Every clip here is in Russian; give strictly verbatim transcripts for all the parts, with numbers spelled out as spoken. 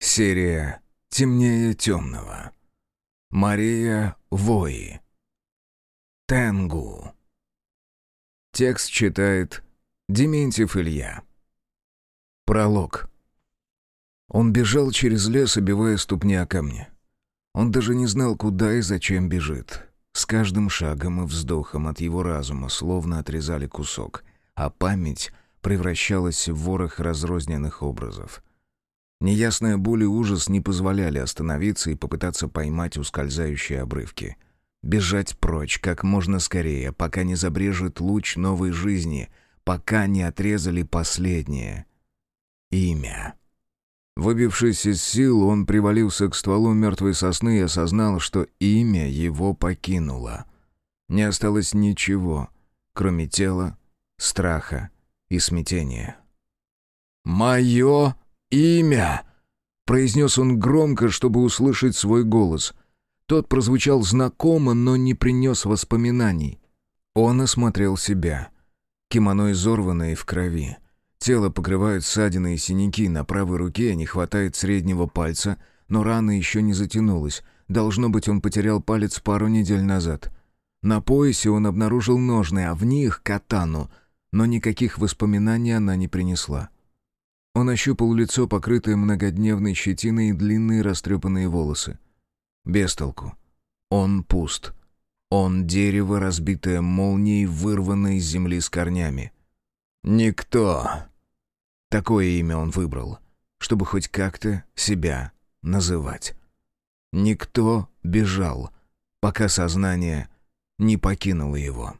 Серия «Темнее темного». Мария Вои. Тенгу. Текст читает Дементьев Илья. Пролог. Он бежал через лес, обивая ступни о камни. Он даже не знал, куда и зачем бежит. С каждым шагом и вздохом от его разума словно отрезали кусок, а память превращалась в ворох разрозненных образов. Неясная боль и ужас не позволяли остановиться и попытаться поймать ускользающие обрывки. Бежать прочь как можно скорее, пока не забрежет луч новой жизни, пока не отрезали последнее. Имя. Выбившись из сил, он привалился к стволу мертвой сосны и осознал, что имя его покинуло. Не осталось ничего, кроме тела, страха и смятения. «Мое имя!» — произнес он громко, чтобы услышать свой голос. Тот прозвучал знакомо, но не принес воспоминаний. Он осмотрел себя. Кимоно изорвано и в крови. Тело покрывают ссадины и синяки, на правой руке не хватает среднего пальца, но рана еще не затянулась. Должно быть, он потерял палец пару недель назад. На поясе он обнаружил ножны, а в них катану, но никаких воспоминаний она не принесла. Он ощупал лицо, покрытое многодневной щетиной, и длинные растрепанные волосы. Без толку. Он пуст. Он дерево, разбитое молнией, вырванное из земли с корнями. Никто. Такое имя он выбрал, чтобы хоть как-то себя называть. Никто бежал, пока сознание не покинуло его.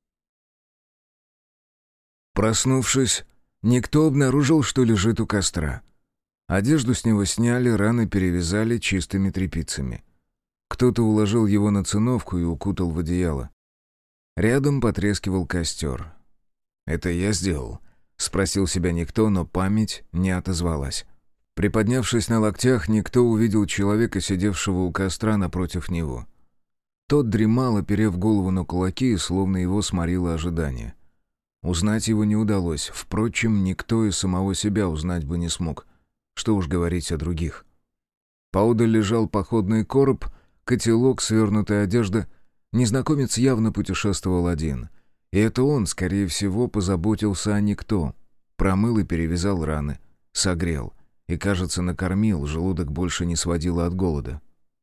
Проснувшись, никто обнаружил, что лежит у костра. Одежду с него сняли, раны перевязали чистыми тряпицами. Кто-то уложил его на циновку и укутал в одеяло. Рядом потрескивал костер. «Это я сделал?» — спросил себя никто, но память не отозвалась. Приподнявшись на локтях, никто увидел человека, сидевшего у костра напротив него. Тот дремал, оперев голову на кулаки, словно его сморило ожидание. Узнать его не удалось. Впрочем, никто и самого себя узнать бы не смог. Что уж говорить о других. Поодаль лежал походный короб, котелок, свернутая одежда. Незнакомец явно путешествовал один. И это он, скорее всего, позаботился о никто. Промыл и перевязал раны. Согрел. И, кажется, накормил, желудок больше не сводило от голода.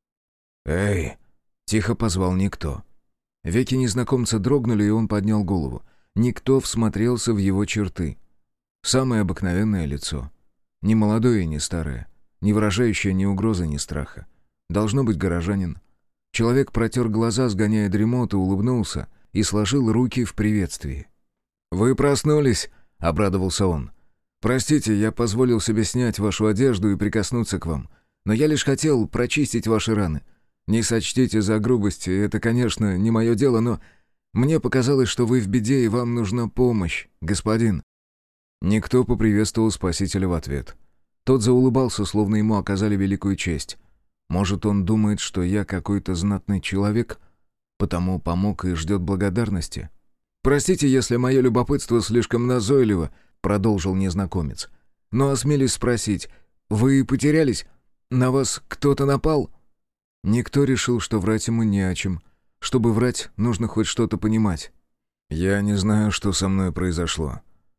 «Эй!» — тихо позвал никто. Веки незнакомца дрогнули, и он поднял голову. Никто всмотрелся в его черты. Самое обыкновенное лицо. Не молодое и не старое. Не выражающее ни угрозы, ни страха. Должно быть горожанин. Человек протер глаза, сгоняя дремоту, улыбнулся и сложил руки в приветствии. «Вы проснулись?» — обрадовался он. «Простите, я позволил себе снять вашу одежду и прикоснуться к вам. Но я лишь хотел прочистить ваши раны. Не сочтите за грубость, это, конечно, не мое дело, но... Мне показалось, что вы в беде и вам нужна помощь, господин». Никто поприветствовал спасителя в ответ. Тот заулыбался, словно ему оказали великую честь. Может, он думает, что я какой-то знатный человек, потому помог и ждет благодарности? «Простите, если мое любопытство слишком назойливо», — продолжил незнакомец. «Но осмелюсь спросить, вы потерялись? На вас кто-то напал?» Никто решил, что врать ему не о чем. Чтобы врать, нужно хоть что-то понимать. «Я не знаю, что со мной произошло.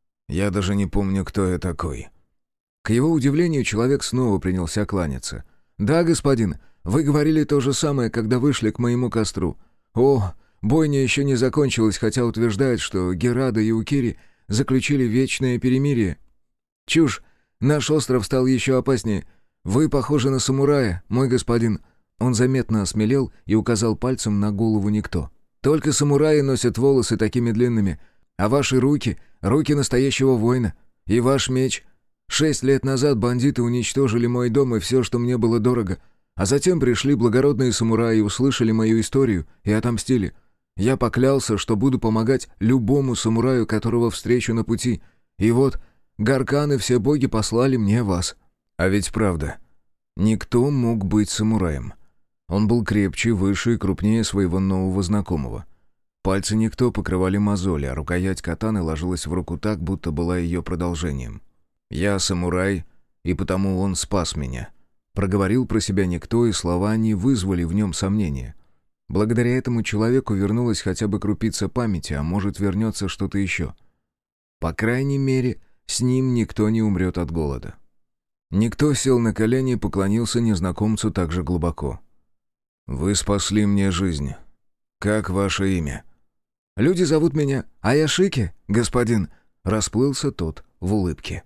Я даже не помню, кто я такой». К его удивлению, человек снова принялся кланяться. «Да, господин, вы говорили то же самое, когда вышли к моему костру. О, бойня еще не закончилась, хотя утверждают, что Герада и Укири заключили вечное перемирие. Чушь, наш остров стал еще опаснее. Вы похожи на самурая, мой господин». Он заметно осмелел и указал пальцем на голову никто. «Только самураи носят волосы такими длинными, а ваши руки — руки настоящего воина. И ваш меч. Шесть лет назад бандиты уничтожили мой дом и все, что мне было дорого. А затем пришли благородные самураи, услышали мою историю и отомстили. Я поклялся, что буду помогать любому самураю, которого встречу на пути. И вот, Гаркан и все боги послали мне вас». А ведь правда, никто мог быть самураем. Он был крепче, выше и крупнее своего нового знакомого. Пальцы никто покрывали мозоли, а рукоять катаны ложилась в руку так, будто была ее продолжением. «Я самурай, и потому он спас меня. Проговорил про себя никто, и слова не вызвали в нем сомнения. Благодаря этому человеку вернулась хотя бы крупица памяти, а может, вернется что-то еще. По крайней мере, с ним никто не умрет от голода. Никто сел на колени и поклонился незнакомцу так же глубоко. «Вы спасли мне жизнь. Как ваше имя?» «Люди зовут меня Аяшики, господин», — расплылся тот в улыбке.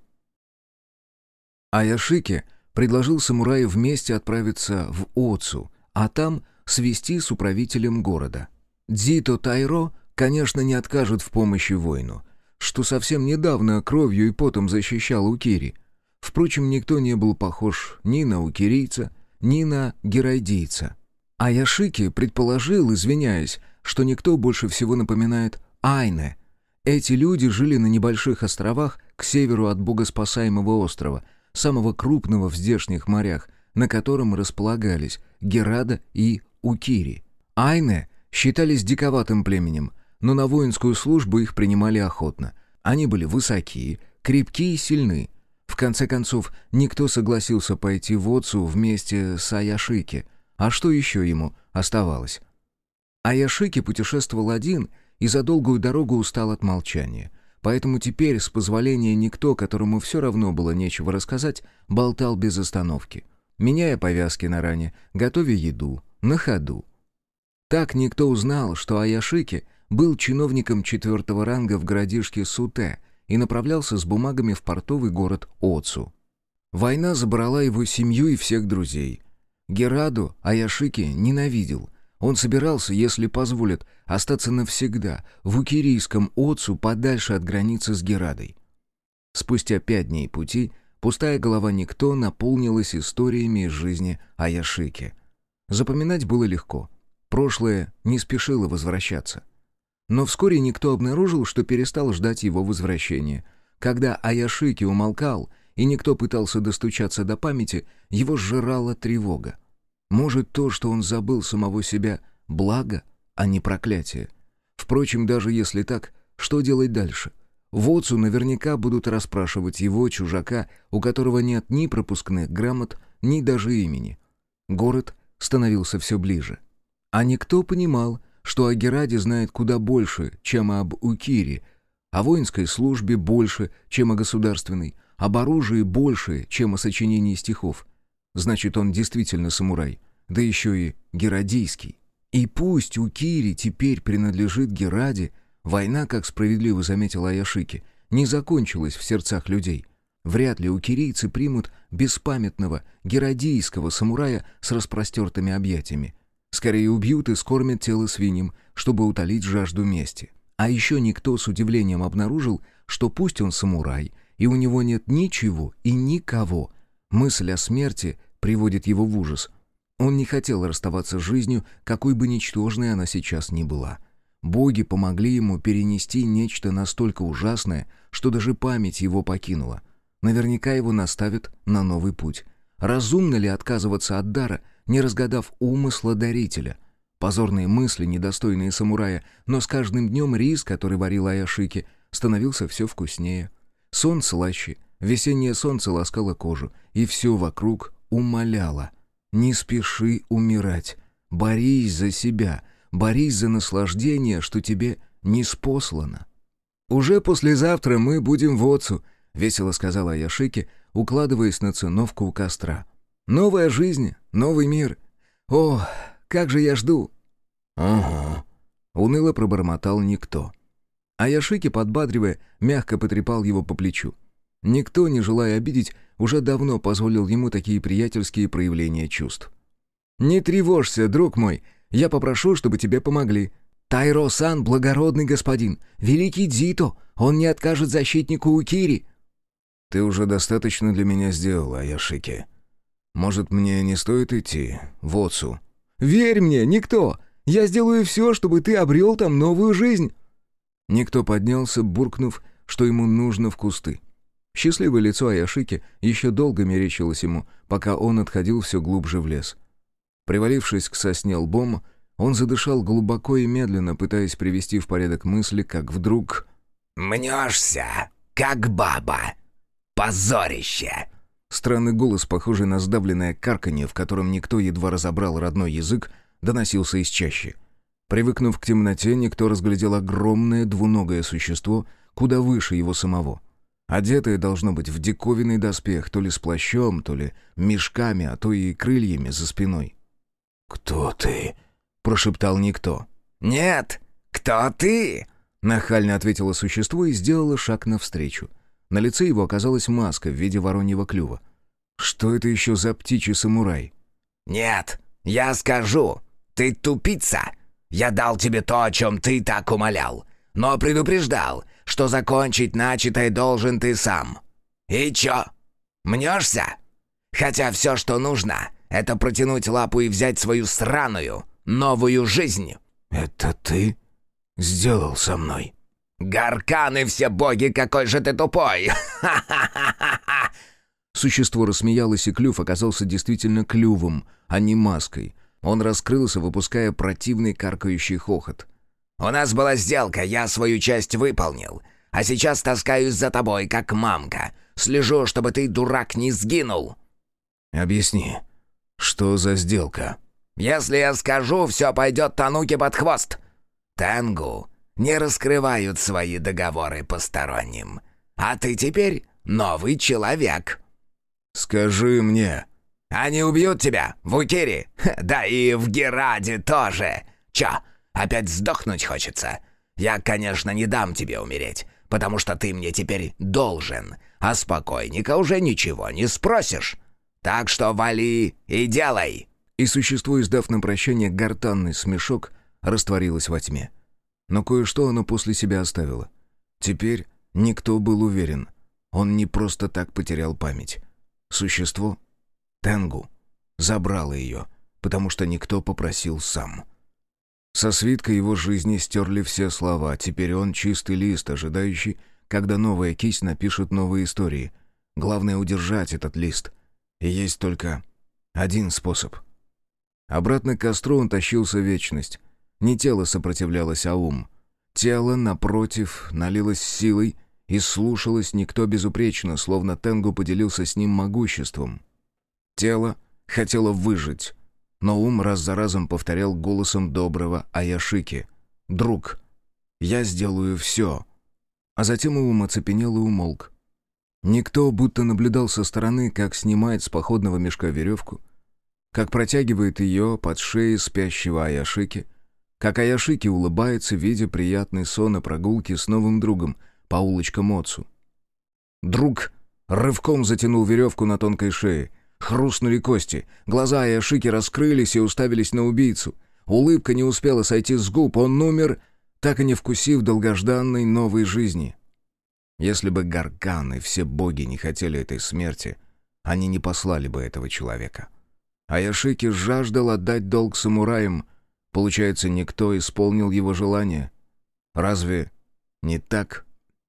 Аяшики предложил самураю вместе отправиться в Оцу, а там свести с управителем города. Дзито Тайро, конечно, не откажет в помощи воину, что совсем недавно кровью и потом защищал Укири. Впрочем, никто не был похож ни на укирийца, ни на герайдийца. Аяшики предположил, извиняясь, что никто больше всего напоминает Айне. Эти люди жили на небольших островах к северу от богоспасаемого острова, самого крупного в здешних морях, на котором располагались Герада и Укири. Айне считались диковатым племенем, но на воинскую службу их принимали охотно. Они были высокие, крепкие и сильны. В конце концов, никто согласился пойти в Оцу вместе с Аяшики. А что еще ему оставалось? Аяшики путешествовал один и за долгую дорогу устал от молчания. Поэтому теперь, с позволения никто, которому все равно было нечего рассказать, болтал без остановки, меняя повязки на ране, готовя еду, на ходу. Так никто узнал, что Аяшики был чиновником четвертого ранга в городишке Суте и направлялся с бумагами в портовый город Оцу. Война забрала его семью и всех друзей. Гераду Аяшики ненавидел. Он собирался, если позволят, остаться навсегда в укирийском Оцу подальше от границы с Герадой. Спустя пять дней пути пустая голова никто наполнилась историями из жизни Аяшики. Запоминать было легко. Прошлое не спешило возвращаться. Но вскоре никто обнаружил, что перестал ждать его возвращения. Когда Аяшики умолкал, и никто пытался достучаться до памяти, его сжирала тревога. Может, то, что он забыл самого себя, благо, а не проклятие. Впрочем, даже если так, что делать дальше? В Оцу наверняка будут расспрашивать его, чужака, у которого нет ни пропускных грамот, ни даже имени. Город становился все ближе. А никто понимал, что о Гераде знает куда больше, чем об Укири, о воинской службе больше, чем о государственной, об оружии больше, чем о сочинении стихов. Значит, он действительно самурай, да еще и герадийский. И пусть Укири теперь принадлежит Гераде, война, как справедливо заметил Аяшики, не закончилась в сердцах людей. Вряд ли укирийцы примут беспамятного герадийского самурая с распростертыми объятиями. Скорее убьют и скормят тело свиньям, чтобы утолить жажду мести. А еще никто с удивлением обнаружил, что пусть он самурай, и у него нет ничего и никого, мысль о смерти приводит его в ужас. Он не хотел расставаться с жизнью, какой бы ничтожной она сейчас ни была. Боги помогли ему перенести нечто настолько ужасное, что даже память его покинула. Наверняка его наставят на новый путь. Разумно ли отказываться от дара, не разгадав умысла дарителя? Позорные мысли, недостойные самурая, но с каждым днем рис, который варил Аяшики, становился все вкуснее. Сон слаще, весеннее солнце ласкало кожу, и все вокруг умоляло: не спеши умирать, борись за себя, борись за наслаждение, что тебе ниспослано. «Уже послезавтра мы будем в Оцу», — весело сказала Аяшики, укладываясь на циновку у костра. «Новая жизнь, новый мир. О, как же я жду!» «Ага», — уныло пробормотал никто. Аяшики, подбадривая, мягко потрепал его по плечу. Никто, не желая обидеть, уже давно позволил ему такие приятельские проявления чувств. «Не тревожься, друг мой, я попрошу, чтобы тебе помогли. Тайро-сан — благородный господин, великий Дзито, он не откажет защитнику Укири». «Ты уже достаточно для меня сделал, Аяшики. Может, мне не стоит идти в Оцу?» «Верь мне, никто! Я сделаю все, чтобы ты обрел там новую жизнь!» Никто поднялся, буркнув, что ему нужно в кусты. Счастливое лицо Аяшики еще долго мерещилось ему, пока он отходил все глубже в лес. Привалившись к сосне лбом, он задышал глубоко и медленно, пытаясь привести в порядок мысли, как вдруг... «Мнешься, как баба! Позорище!» Странный голос, похожий на сдавленное карканье, в котором никто едва разобрал родной язык, доносился из чащи. Привыкнув к темноте, никто разглядел огромное двуногое существо, куда выше его самого. Одетое должно быть в диковинный доспех, то ли с плащом, то ли мешками, а то и крыльями за спиной. «Кто ты?» — прошептал никто. «Нет, кто ты?» — нахально ответило существо и сделало шаг навстречу. На лице его оказалась маска в виде вороньего клюва. Что это еще за птичий самурай? «Нет, я скажу. Ты тупица. Я дал тебе то, о чем ты так умолял, но предупреждал, что закончить начатое должен ты сам. И чё? Мнешься? Хотя все, что нужно, это протянуть лапу и взять свою сраную новую жизнь». «Это ты сделал со мной?» «Гарканы все боги, какой же ты тупой!» Существо рассмеялось, и клюв оказался действительно клювом, а не маской. Он раскрылся, выпуская противный каркающий хохот. «У нас была сделка, я свою часть выполнил. А сейчас таскаюсь за тобой, как мамка. Слежу, чтобы ты, дурак, не сгинул». «Объясни, что за сделка?» «Если я скажу, все пойдет Тануке под хвост. Тенгу не раскрывают свои договоры посторонним. А ты теперь новый человек». «Скажи мне». «Они убьют тебя в Укире, да и в Гераде тоже. Чё, опять сдохнуть хочется? Я, конечно, не дам тебе умереть, потому что ты мне теперь должен, а с покойника уже ничего не спросишь. Так что вали и делай». И существо, издав на прощание гортанный смешок, растворилось во тьме. Но кое-что оно после себя оставило. Теперь никто был уверен. Он не просто так потерял память. Существо, Тенгу, забрало ее, потому что никто попросил сам. Со свитка его жизни стерли все слова. Теперь он чистый лист, ожидающий, когда новая кисть напишет новые истории. Главное — удержать этот лист. И есть только один способ. Обратно к костру он тащился вечность. Не тело сопротивлялось, а ум. Тело, напротив, налилось силой и слушалось никто безупречно, словно Тенгу поделился с ним могуществом. Тело хотело выжить, но ум раз за разом повторял голосом доброго Аяшики: «Друг, я сделаю все». А затем ум оцепенел и умолк. Никто будто наблюдал со стороны, как снимает с походного мешка веревку, как протягивает ее под шеей спящего Аяшики, как Аяшики улыбается, видя приятный сон и прогулки с новым другом по улочкам Оцу. Друг рывком затянул веревку на тонкой шее. Хрустнули кости, глаза Аяшики раскрылись и уставились на убийцу. Улыбка не успела сойти с губ, он умер, так и не вкусив долгожданной новой жизни. Если бы Гаркан и все боги не хотели этой смерти, они не послали бы этого человека. Аяшики жаждал отдать долг самураям. Получается, никто исполнил его желание. Разве не так?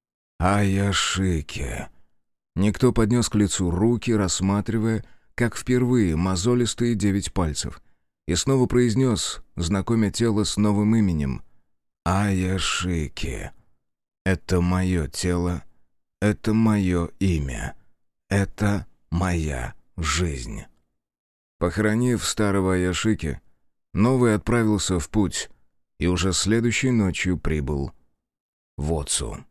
Аяшики. Никто поднес к лицу руки, рассматривая, как впервые, мозолистые девять пальцев, и снова произнес, знакомя тело с новым именем: Аяшики. Это мое тело, это мое имя, это моя жизнь. Похоронив старого Аяшики, новый отправился в путь и уже следующей ночью прибыл в Оцу.